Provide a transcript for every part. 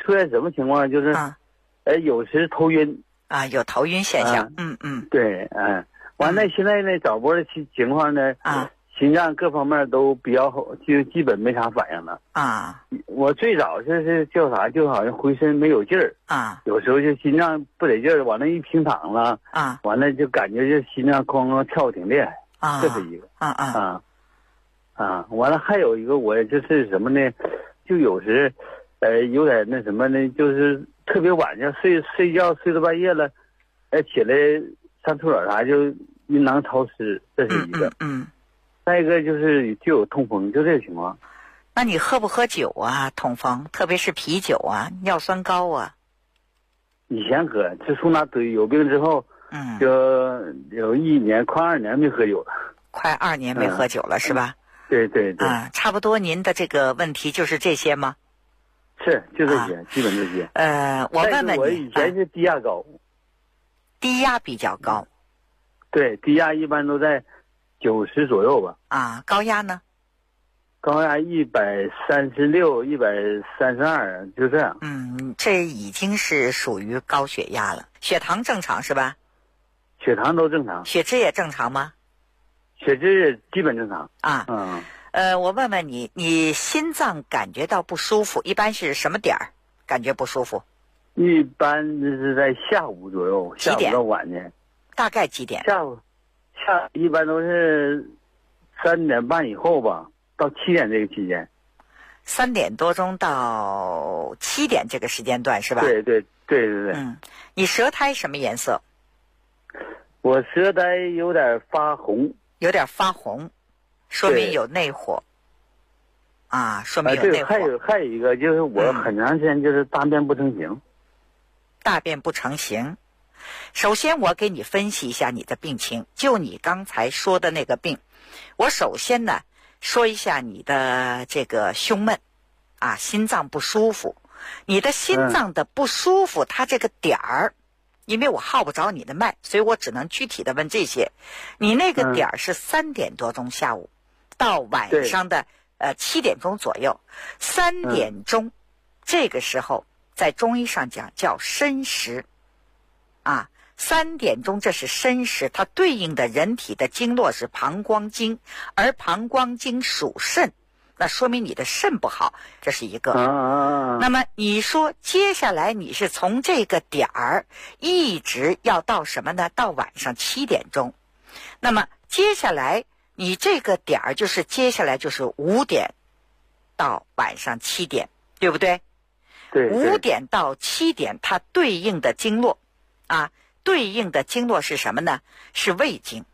出现什么情况？就是，有时头晕啊，有头晕现象。 对，完了现在呢，早波的情况呢，心脏各方面都比较好，就基本没啥反应了。我最早就是叫啥，就好像浑身没有劲儿有时候就心脏不得劲儿，完了一平躺了完了就感觉就心脏哐哐跳挺厉害这是一个完了还有一个我就是什么呢？就有时有点那什么呢，就是特别晚上睡觉睡到半夜了，起来上厕所啥就阴囊潮湿，这是一个。再一个就是就有痛风，就这个情况。 那你喝不喝酒啊？痛风，特别是啤酒啊，尿酸高啊。 以前喝，自从那有病之后，就有1年快2年没喝酒了。 快2年没喝酒了，是吧？ 对对对。 差不多您的这个问题就是这些吗？ 是，就这些，基本这些。 我问问你， 我以前是低压高。 低压比较高。 对，低压一般都在90左右吧。 高压呢？ 高压136、132，就这样。 这已经是属于高血压了。血糖正常是吧？ 血糖都正常。 血脂也正常吗？ 血脂基本正常。 我问问你，你心脏感觉到不舒服，一般是什么点儿感觉不舒服？ 一般是在下午左右，下午到晚间。 大概几点？ 下午一般都是3点半以后吧，到7点这个期间。 3点多钟到7点这个时间段是吧？ 对对对对对。 你舌苔什么颜色？ 我舌苔有点发红。 有点发红，说明有内火。说明有内火。 还有一个就是我很长时间就是大便不成形。 大便不成形。首先我给你分析一下你的病情，就你刚才说的那个病，我首先呢说一下你的这个胸闷心脏不舒服。你的心脏的不舒服，它这个点儿，因为我号不着你的脉，所以我只能具体的问这些。你那个点儿是3点多钟下午到晚上的7点钟左右。3点钟这个时候在中医上讲叫申时3点钟这是申时，它对应的人体的经络是膀胱经，而膀胱经属肾，那说明你的肾不好，这是一个。那么你说接下来你是从这个点儿一直要到什么呢？到晚上7点钟。那么接下来你这个点儿就是接下来就是5点到晚上7点，对不对？ 对。 5点到7点它对应的经络对应的经络是什么呢？是胃经。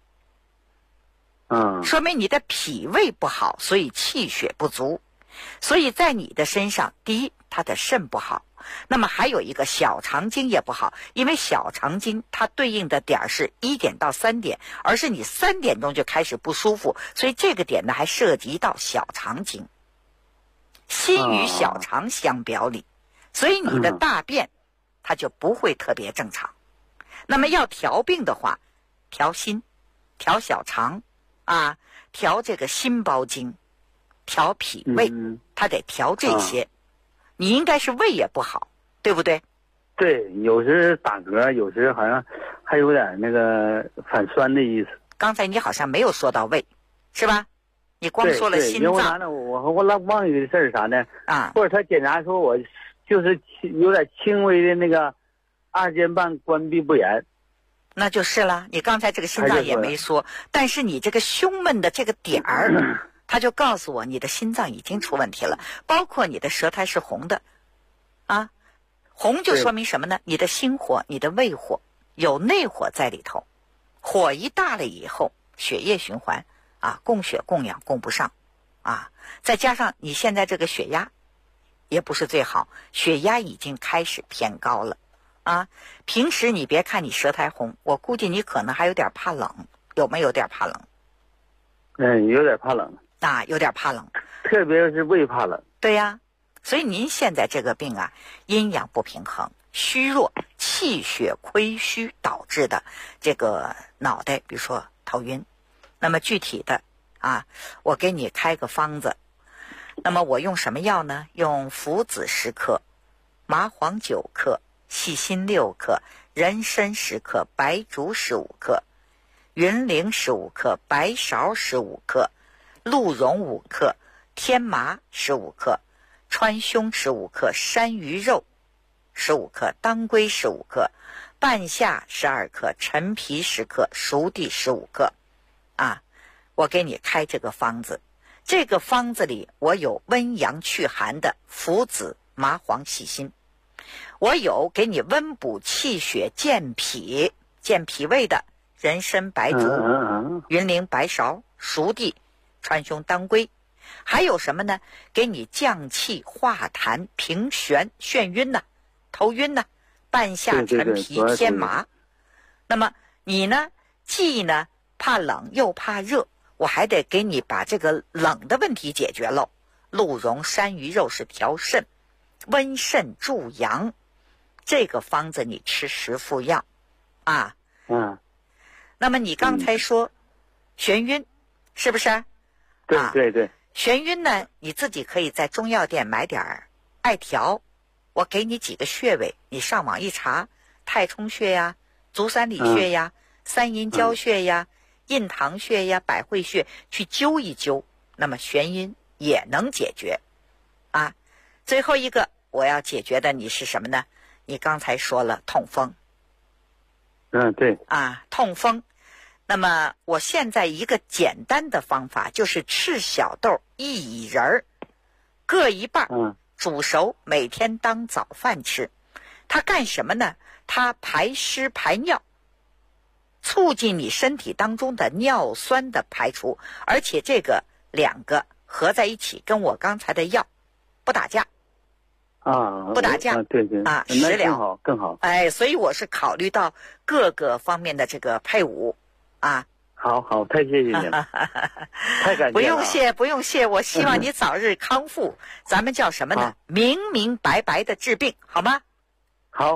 说明你的脾胃不好，所以气血不足。所以在你的身上，第一，他的肾不好，那么还有一个小肠经也不好，因为小肠经它对应的点是1点到3点，而是你3点钟就开始不舒服，所以这个点呢还涉及到小肠经。心与小肠相表里，所以你的大便它就不会特别正常。那么要调病的话，调心，调小肠调这个心包经，调脾胃，它得调这些。你应该是胃也不好，对不对？ 对，有时打嗝，有时好像还有点那个反酸的意思。 刚才你好像没有说到胃，是吧？你光说了心脏。 因为啥呢？我忘一个事儿啥呢？或者他检查说我就是有点轻微的那个二尖瓣关闭不严。 那就是了，你刚才这个心脏也没说，但是你这个胸闷的这个点儿，他就告诉我你的心脏已经出问题了，包括你的舌苔是红的红就说明什么呢？你的心火，你的胃火有内火在里头，火一大了以后，血液循环供血供氧供不上再加上你现在这个血压也不是最好，血压已经开始偏高了平时你别看你舌苔红，我估计你可能还有点怕冷，有没有点怕冷？ 有点怕冷有点怕冷， 特别是胃怕冷。 对呀，所以您现在这个病阴阳不平衡，虚弱，气血亏虚导致的这个脑袋，比如说头晕。那么具体的我给你开个方子。那么我用什么药呢？用附子10克， 麻黄9克，细辛6克，人参10克，白术15克，云苓15克，白芍15克，鹿茸5克，天麻15克，川芎15克，山萸肉15克，当归15克，半夏12克，陈皮10克，熟地15克。我给你开这个方子，这个方子里我有温阳祛寒的附子、麻黄、细辛，我有给你温补气血、健脾胃的人参、白术、云苓、白芍、熟地、川芎、当归，还有什么呢？给你降气化痰、平眩晕呐、头晕呐、半夏、陈皮、天麻。那么你呢，既呢怕冷又怕热，我还得给你把这个冷的问题解决喽。鹿茸、山萸肉是调肾、温肾助阳，这个方子你吃10副药啊。那么你刚才说眩晕是不是？ 对。 眩晕呢，你自己可以在中药店买点艾条，我给你几个穴位，你上网一查，太冲穴呀、足三里穴呀、三阴交穴呀、印堂穴呀、百会穴去灸一灸，那么眩晕也能解决啊。最后一个我要解决的你是什么呢？你刚才说了痛风。 对痛风。那么我现在一个简单的方法就是赤小豆1苡仁各一半，煮熟，每天当早饭吃。它干什么呢？它排湿排尿，促进你身体当中的尿酸的排除，而且这个2个合在一起跟我刚才的药不打架不打架， 对食疗更好。 所以我是考虑到各个方面的这个配伍好，太谢谢你了，太感谢了。 不用谢，我希望你早日康复。咱们叫什么呢？明明白白的治病，好吗？ 好。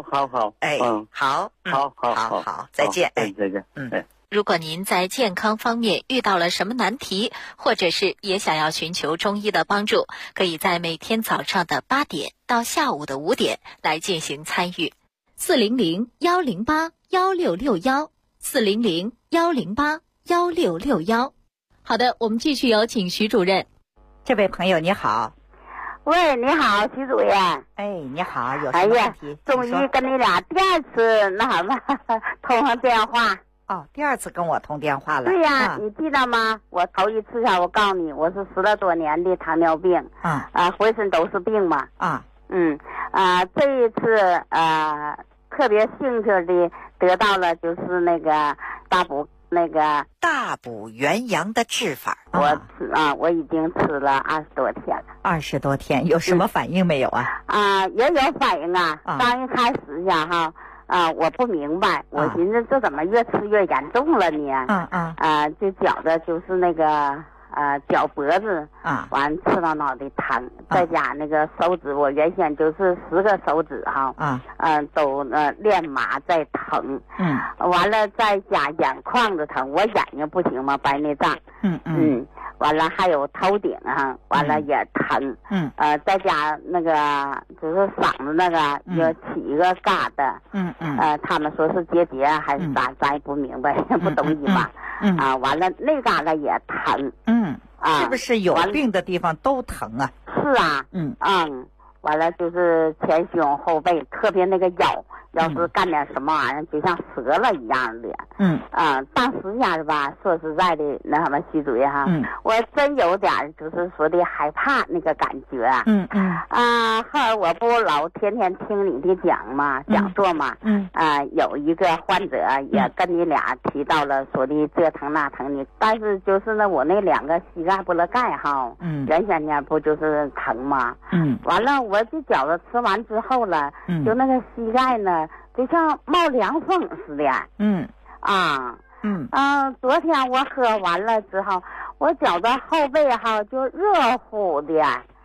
好，再见。 再见。 如果您在健康方面遇到了什么难题，或者是也想要寻求中医的帮助，可以在每天早上的8点到下午的5点来进行参与。400-108-1661，400-108-1661。好的，我们继续有请徐主任。 这位朋友你好。 喂，你好，徐主任。 你好，有什么问题？ 终于跟你俩第2次通上电话。 第2次跟我通电话了。 对呀，你记得吗？我头一次我告诉你，我是10来多年的糖尿病，浑身都是病嘛。这一次特别幸运的得到了就是那个大补元阳的治法。 我已经吃了20多天了。 20多天，有什么反应没有也有反应刚一开始我不明白，我寻思这怎么越吃越严重了呢？就觉得就是那个脚脖子完刺到脑袋疼，再加那个手指，我原先就是10个手指都练麻在疼，完了再加眼眶子疼，我眼睛不行嘛，白内障，完了还有头顶完了也疼，再加那个就是嗓子那个要起一个疙瘩，他们说是结节还是啥，咱也不明白，不懂医吧，完了那疙瘩也疼， 是不是有病的地方都疼啊？ 是完了就是前胸后背，特别那个腰，要是干点什么玩意儿，就像折了一样的。当时下是吧，说实在的，那什么徐主任我真有点就是说的害怕那个感觉。后来我不老天天听你的讲座嘛。有一个患者也跟你俩提到了，说的这疼那疼的，但是就是呢，我那2个膝盖不勒盖原先呢不就是疼吗？完了我这饺子吃完之后了，就那个膝盖呢，就像冒凉风似的。昨天我喝完了之后，我觉得后背就热乎的。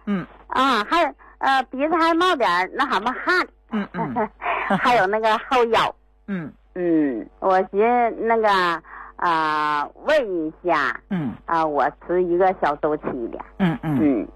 还鼻子还冒点那什么汗。还有那个后腰。我寻思那个问一下。我吃一个小周期的。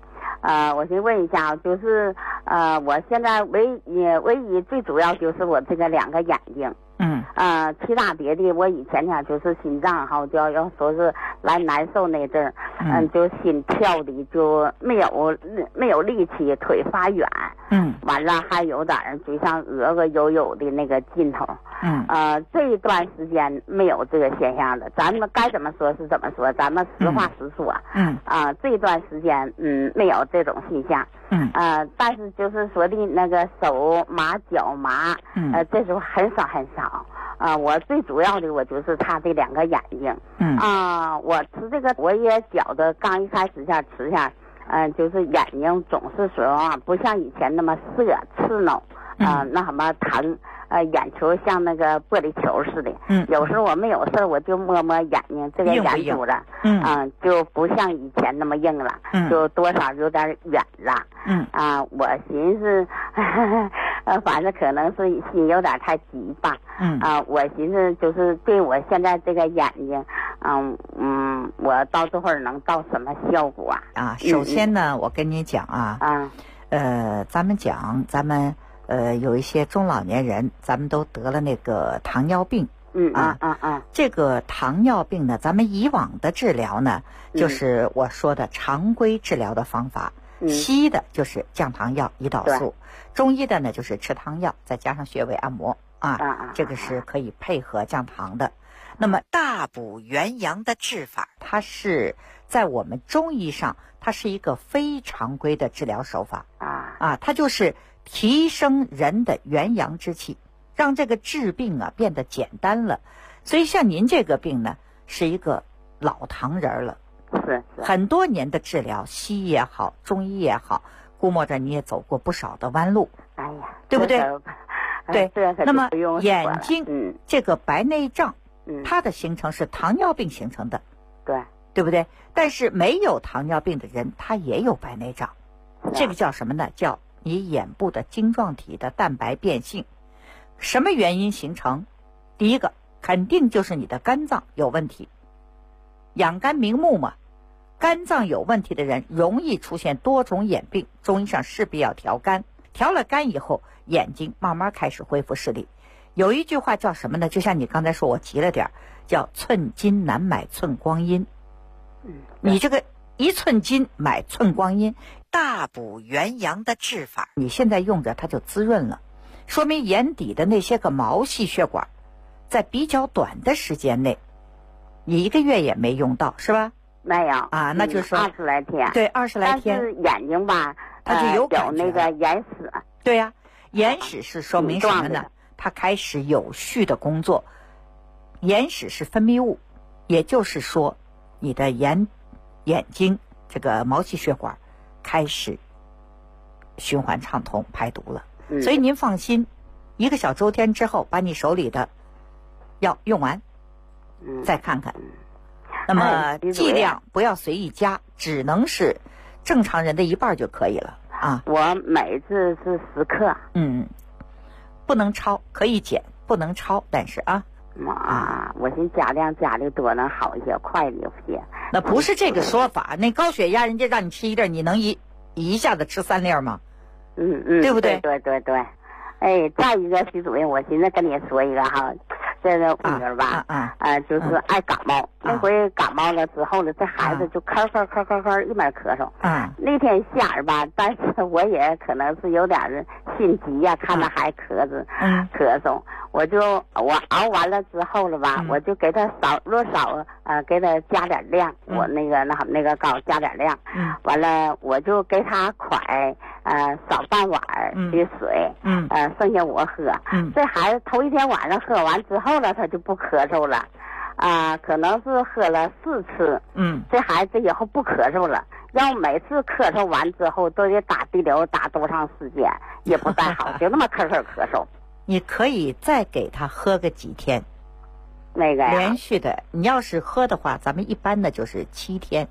我先问一下，就是我现在唯一最主要就是我这个2个眼睛。其他别的我以前呢就是心脏哈，就要说是来难受那阵儿，就心跳的就没有力气，腿发软，完了还有点就像鹅有的那个劲头，这一段时间没有这个现象了，咱们该怎么说是怎么说，咱们实话实说，这一段时间没有这种现象，但是就是说的那个手麻脚麻，这时候很少。我最主要的我就是他这2个眼睛，我吃这个我也觉得刚一开始下吃下，就是眼睛总是说不像以前那么涩刺挠，那什么疼，眼球像那个玻璃球似的，有时候我没有事我就摸摸眼睛这个眼珠子，就不像以前那么硬了，就多少有点软了，我寻思反正可能是心有点太急吧，我寻思就是对我现在这个眼睛，我到这会儿能到什么效果啊？ 首先呢，我跟你讲咱们有一些中老年人，咱们都得了那个糖尿病。这个糖尿病呢，咱们以往的治疗呢，就是我说的常规治疗的方法。西医的就是降糖药、胰岛素，中医的呢就是吃汤药再加上穴位按摩这个是可以配合降糖的。那么大补元阳的治法，它是在我们中医上，它是一个非常规的治疗手法它就是提升人的元阳之气，让这个治病变得简单了。所以像您这个病呢，是一个老糖人了， 是很多年的治疗，西医也好，中医也好，估摸着你也走过不少的弯路，对不对？对。那么眼睛这个白内障，它的形成是糖尿病形成的，对不对？但是没有糖尿病的人，他也有白内障，这个叫什么呢？叫你眼部的晶状体的蛋白变性。什么原因形成？第一个肯定就是你的肝脏有问题，养肝明目嘛，肝脏有问题的人容易出现多种眼病，中医上势必要调肝，调了肝以后，眼睛慢慢开始恢复视力。有一句话叫什么呢？就像你刚才说，我急了点，叫寸金难买寸光阴。你这个1寸金买寸光阴，大补元阳的治法，你现在用着它就滋润了，说明眼底的那些个毛细血管在比较短的时间内，你1个月也没用到，是吧？ 没有那就是说 20来天。 对，20来天。 但是眼睛吧， 它就有那个眼屎。 对呀，眼屎是说明什么呢？它开始有序的工作。眼屎是分泌物，也就是说你的眼睛这个毛细血管开始循环畅通排毒了。所以您放心，1个小周天之后把你手里的药用完，再看看。那么剂量不要随意加，只能是正常人的1半就可以了我每次是10克。 不能超，可以减，不能超，但是我寻加量加的多能好一些，快一些。 那不是这个说法，那高血压人家让你吃1粒，你能一下子吃3粒吗？对不对？ 对。再一个，徐主任，我寻思跟你说一个哈，这个女儿吧，就是爱感冒。那回感冒了之后呢，这孩子就咳一边咳嗽。那天下儿吧，但是我也可能是有点心急呀，看他还咳嗽，我熬完了之后了吧，我就给他少给他加点量，我那个膏加点量，完了我就给他蒯少半碗的水，剩下我喝。这孩子头一天晚上喝完之后了，他就不咳嗽了。可能是喝了4次，这孩子以后不咳嗽了。要每次咳嗽完之后都得打滴流，打多长时间也不太好，就那么咳嗽。 你可以再给他喝个几天， 那个连续的。你要是喝的话，咱们一般的就是7天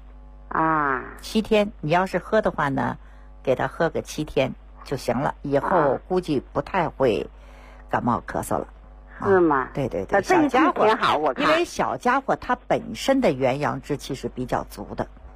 7天。你要是喝的话呢，给他喝个7天就行了，以后估计不太会感冒咳嗽了。 是吗？ 对， 小家伙挺好，我看。 因为小家伙他本身的元阳之气是比较足的，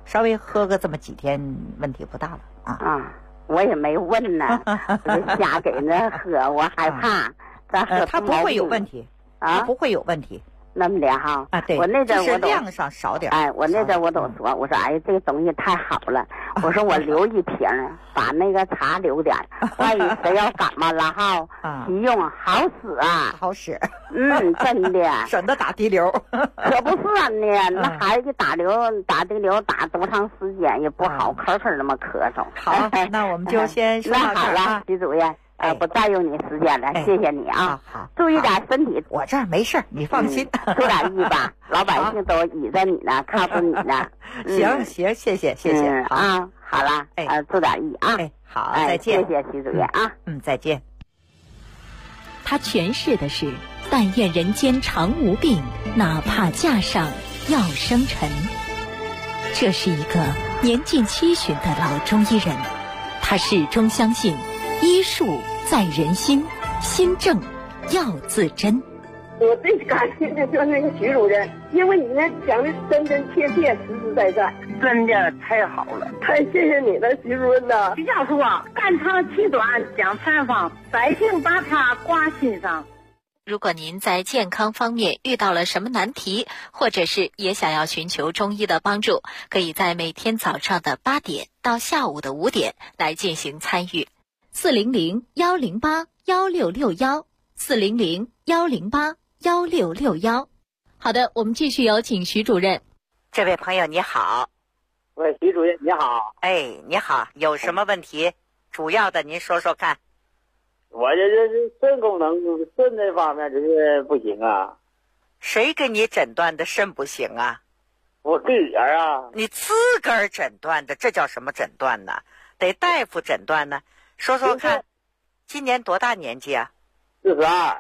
稍微喝个这么几天，问题不大了啊。 我也没问呢，就瞎给那喝，我害怕。 他不会有问题啊，不会有问题。 那么的哈啊，对， 我那阵我量上少点。 哎，我那阵我都说，我说哎，这个东西太好了，我说我留一瓶，把那个茶留点，万一谁要感冒了哈，急用好使啊， 好使。 真的， 省得打滴流。 可不是呢，那孩子打滴流打多长时间也不好，咳那么咳嗽。 好，那我们就先说到这儿。 那好了，徐主任。不占用你时间了，谢谢你啊！ 好， 注意点身体。 我这儿没事，你放心。 注点意吧，老百姓都倚着你呢，看不你呢。 行，谢谢。 啊，好了，注点意啊。 好，再见。 谢谢徐主任啊。 再见。 他诠释的是：但愿人间常无病，哪怕架上要生尘。这是一个年近70的老中医人，他始终相信。医术在人心，心正要自珍。 我最感谢的就是那个徐主任，因为你呢讲的真真切切、实实在在， 真的太好了， 太谢谢你了，徐主任呐。 徐教授啊，肝肠气短讲禅方，百姓把它挂心上。 如果您在健康方面遇到了什么难题，或者是也想要寻求中医的帮助，可以在每天早上的8点到下午的5点来进行参与。400-108-1661，400-108-1661。好的，我们继续有请徐主任。 这位朋友你好。 喂，徐主任你好。 哎，你好，有什么问题？主要的您说说看。 我这是肾功能，肾这方面就是不行啊。 谁给你诊断的肾不行啊？ 我自个儿啊。 你自个儿诊断的，这叫什么诊断呢？得大夫诊断呢。说说看，今年多大年纪啊 ？42。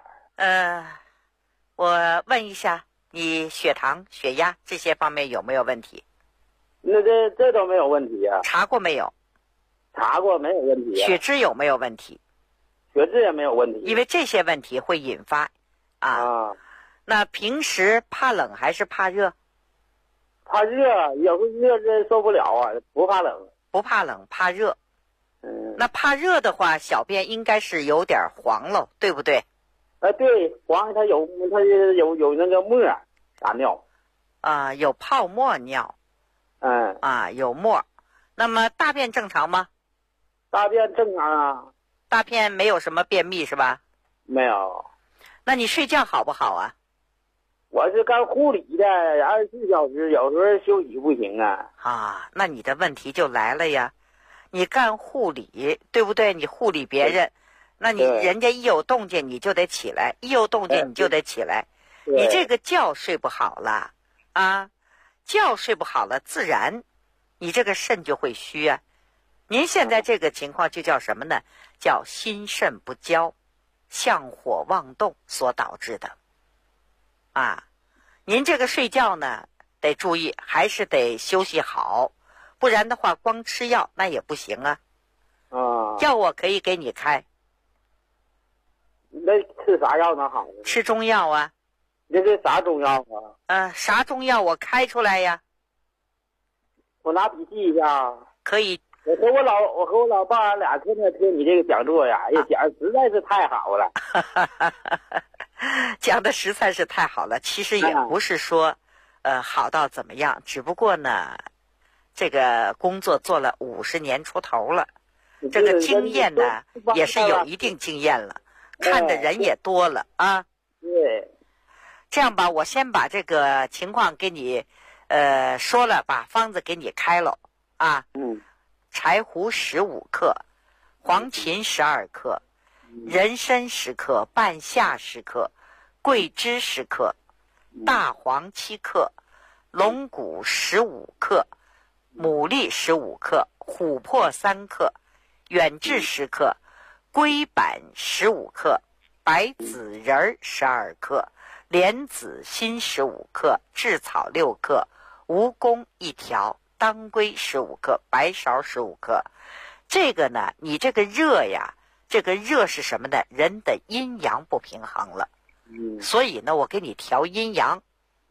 我问一下，你血糖、血压这些方面有没有问题？ 那这都没有问题啊。 查过没有？ 查过，没有问题啊。 血脂有没有问题？ 血脂也没有问题。 因为这些问题会引发那平时怕冷还是怕热？ 怕热，有时热这受不了啊，不怕冷。 不怕冷，怕热。那怕热的话，小便应该是有点黄了，对不对？ 对，黄，它有那个沫打尿。 有泡沫尿。有沫。那么大便正常吗？ 大便正常啊。 大便没有什么便秘是吧？ 没有。 那你睡觉好不好啊？ 我是干护理的，24小时，有时候休息不行啊。 那你的问题就来了呀。你干护理，对不对？你护理别人，那你人家一有动静你就得起来，一有动静你就得起来。你这个觉睡不好了觉睡不好了，自然你这个肾就会虚啊。您现在这个情况就叫什么呢？叫心肾不交，向火妄动所导致的您这个睡觉呢得注意，还是得休息好，不然的话光吃药那也不行啊。药我可以给你开。 那吃啥药能好呢？ 吃中药啊。 那是啥中药啊？ 啥中药我开出来呀。 我拿笔记一下。 可以。 我和我老爸俩天天听你这个讲座呀，讲实在是太好了。 讲的实在是太好了，其实也不是说好到怎么样，只不过呢这个工作做了50年出头了，这个经验呢也是有一定经验了，看的人也多了对。 这样吧，我先把这个情况给你说了，把方子给你开了柴胡15克，黄芩12克，人参10克，半夏10克，桂枝10克，大黄7克，龙骨15克，牡蛎15克，琥珀3克，远志10克，龟板15克，白子仁12克，莲子心15克，炙草6克，蜈蚣1条，当归15克，白芍15克。这个呢，你这个热呀，这个热是什么呢？人的阴阳不平衡了。所以呢，我给你调阴阳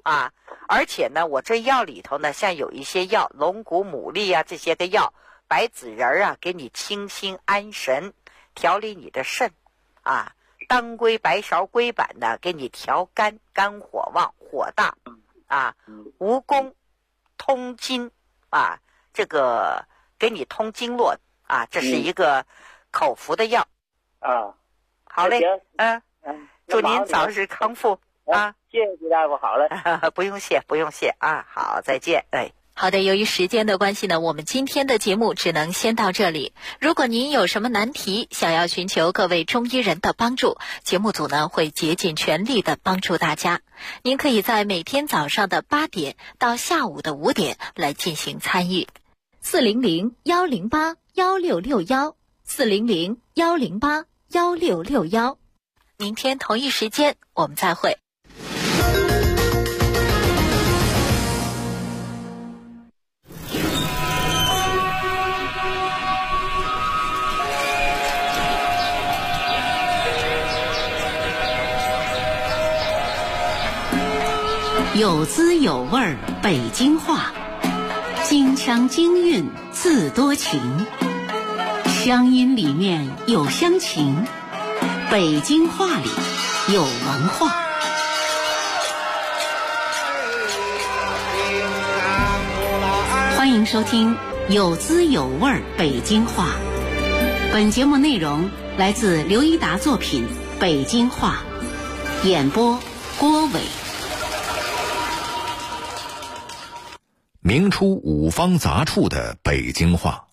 啊。而且呢，我这药里头呢，像有一些药，龙骨、牡蛎啊这些个药，白子仁啊，给你清心安神，调理你的肾啊。当归、白芍、龟板呢，给你调肝，肝火旺，火大啊。蜈蚣通经啊，这个给你通经络啊，这是一个口服的药啊。 好嘞，祝您早日康复啊！ 谢谢徐大夫，好了。 不用谢，不用谢啊！好，再见，哎。 好的，由于时间的关系呢，我们今天的节目只能先到这里。如果您有什么难题，想要寻求各位中医人的帮助，节目组呢会竭尽全力的帮助大家。您可以在每天早上的8点到下午的5点来进行参与。400-108-1661，400-108-1661。明天同一时间我们再会。 有滋有味北京话，京腔京韵自多情，乡音里面有乡情，北京话里有文化。欢迎收听有滋有味北京话。本节目内容来自刘一达作品《北京话》，演播郭伟。 明初五方杂处的北京话。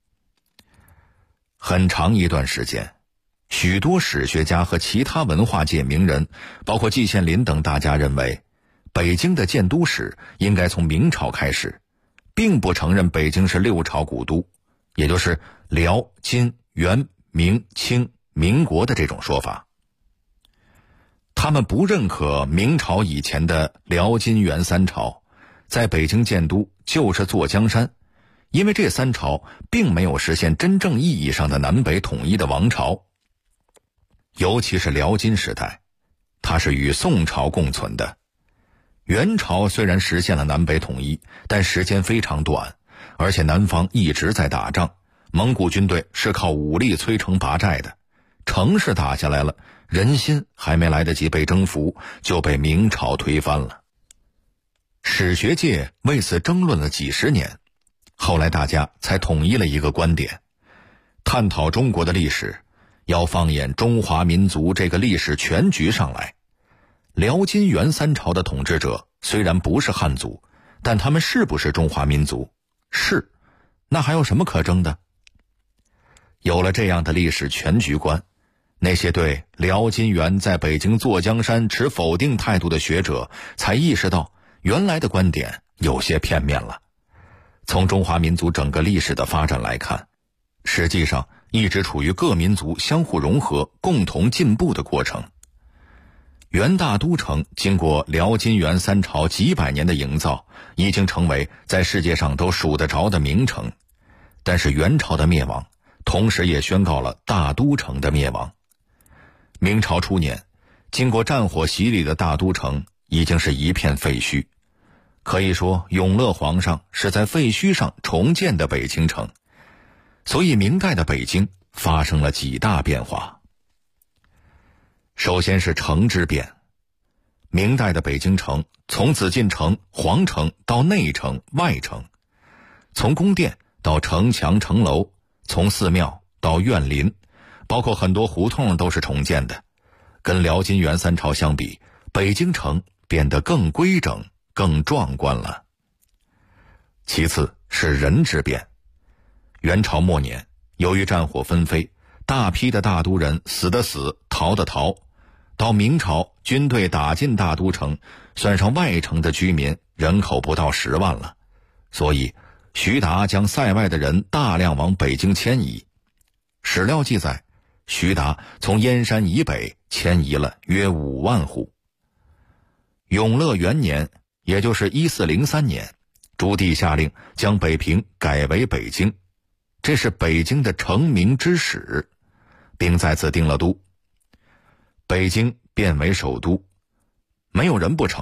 很长一段时间，许多史学家和其他文化界名人，包括季羡林等大家认为，北京的建都史应该从明朝开始，并不承认北京是6朝古都，也就是辽、金、元、明、清、民国的这种说法。他们不认可明朝以前的辽、金、元3朝在北京建都就是坐江山，因为这3朝并没有实现真正意义上的南北统一的王朝。尤其是辽金时代，它是与宋朝共存的。元朝虽然实现了南北统一，但时间非常短，而且南方一直在打仗，蒙古军队是靠武力摧城拔寨的，城市打下来了，人心还没来得及被征服，就被明朝推翻了。史学界为此争论了几十年，后来大家才统一了一个观点：探讨中国的历史，要放眼中华民族这个历史全局上来。辽金元3朝的统治者虽然不是汉族，但他们是不是中华民族？是，那还有什么可争的？有了这样的历史全局观，那些对辽金元在北京坐江山持否定态度的学者才意识到，原来的观点有些片面了。从中华民族整个历史的发展来看，实际上一直处于各民族相互融合、共同进步的过程。元大都城经过辽金元3朝几百年的营造，已经成为在世界上都数得着的名城。但是元朝的灭亡，同时也宣告了大都城的灭亡。明朝初年，经过战火洗礼的大都城已经是一片废墟。可以说，永乐皇上是在废墟上重建的北京城。所以明代的北京发生了几大变化。首先是城之变。明代的北京城从紫禁城、皇城到内城、外城，从宫殿到城墙、城楼，从寺庙到苑林，包括很多胡同都是重建的。跟辽金元3朝相比，北京城变得更规整、更壮观了。其次是人之变。元朝末年，由于战火纷飞，大批的大都人死的死，逃的逃。到明朝，军队打进大都城，算上外城的居民，人口不到10万了。所以徐达将塞外的人大量往北京迁移。史料记载，徐达从燕山以北迁移了约5万户。永乐元年，也就是1403年，朱棣下令将北平改为北京，这是北京的成名之始，并在此定了都。北京变为首都，没有人不成，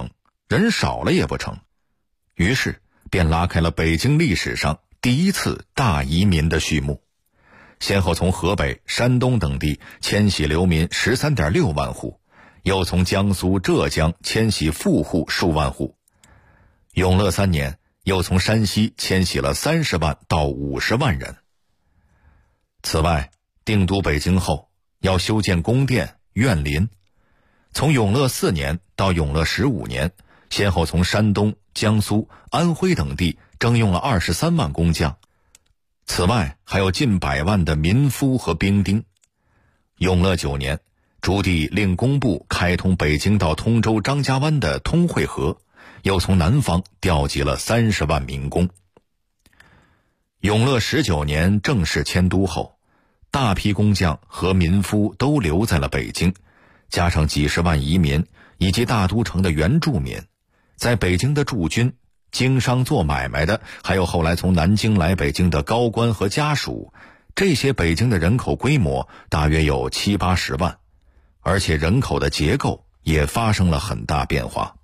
人少了也不成，于是便拉开了北京历史上第一次大移民的序幕，先后从河北、山东等地迁徙流民 13.6 万户，又从江苏、浙江迁徙富户数万户。永乐3年，又从山西迁徙了30万到50万人。此外，定都北京后，要修建宫殿、苑林。从永乐4年到永乐15年，先后从山东、江苏、安徽等地征用了23万工匠。此外，还有近100万的民夫和兵丁。永乐9年，朱棣令工部开通北京到通州张家湾的通惠河，又从南方调集了30万民工。永乐19年正式迁都后，大批工匠和民夫都留在了北京，加上几十万移民以及大都城的原住民，在北京的驻军、经商做买卖的，还有后来从南京来北京的高官和家属，这些北京的人口规模大约有70-80万，而且人口的结构也发生了很大变化。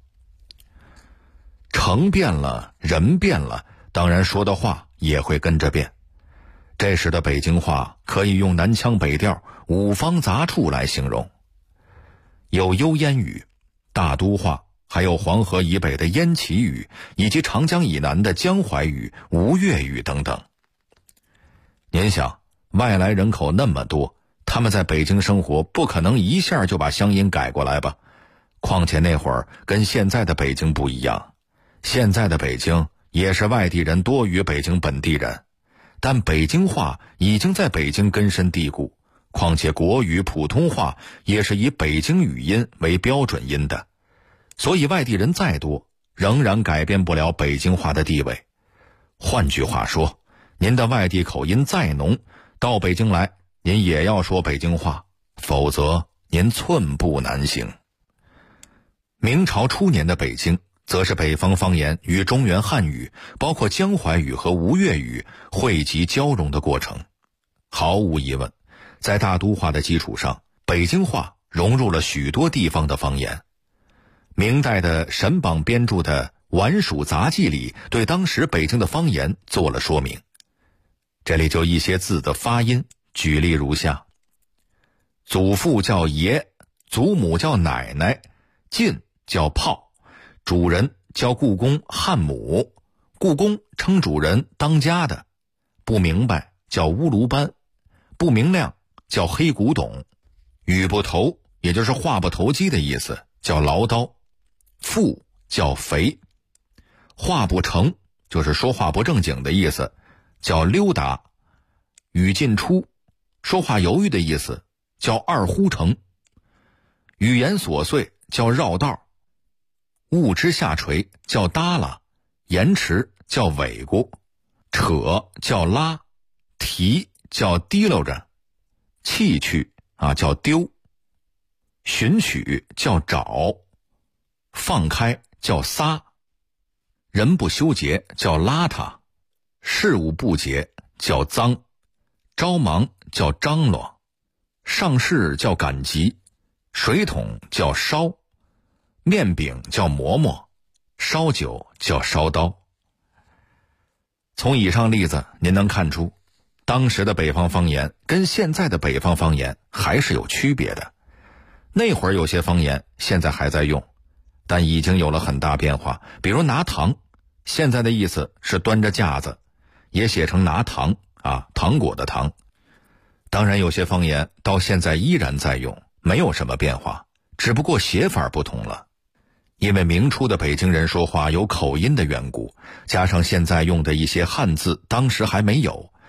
城变了，人变了，当然说的话也会跟着变。这时的北京话可以用南腔北调、五方杂处来形容，有幽烟语、大都话，还有黄河以北的燕齐语，以及长江以南的江淮语、吴越语等等。您想，外来人口那么多，他们在北京生活，不可能一下就把乡音改过来吧？况且那会儿跟现在的北京不一样，现在的北京也是外地人多于北京本地人，但北京话已经在北京根深蒂固，况且国语、普通话也是以北京语音为标准音的，所以外地人再多，仍然改变不了北京话的地位。换句话说，您的外地口音再浓，到北京来，您也要说北京话，否则您寸步难行。明朝初年的北京，则是北方方言与中原汉语，包括江淮语和吴越语汇集交融的过程。毫无疑问，在大都话的基础上，北京话融入了许多地方的方言。明代的沈榜编著的《晚蜀杂记》里对当时北京的方言做了说明。这里就一些字的发音，举例如下：祖父叫爷，祖母叫奶奶，进叫炮，主人叫故宫汉母，故宫称主人当家的，不明白叫乌卢班，不明亮叫黑古董，语不投也就是话不投机的意思，叫唠叨，富叫肥，话不成就是说话不正经的意思，叫溜达，语进出说话犹豫的意思，叫二呼成，语言琐碎叫绕道，物之下垂叫耷拉，延迟叫尾咕，扯叫拉，提叫提溜着，弃去叫丢，寻取叫找，放开叫撒，人不修洁叫邋遢，事物不洁叫脏，着忙叫张罗，上市叫赶集，水桶叫烧，面饼叫馍馍，烧酒叫烧刀。从以上例子您能看出，当时的北方方言跟现在的北方方言还是有区别的。那会儿有些方言现在还在用，但已经有了很大变化。比如拿糖，现在的意思是端着架子，也写成拿糖糖果的糖。当然有些方言到现在依然在用，没有什么变化，只不过写法不同了。因为明初的北京人说话有口音的缘故，加上现在用的一些汉字当时还没有，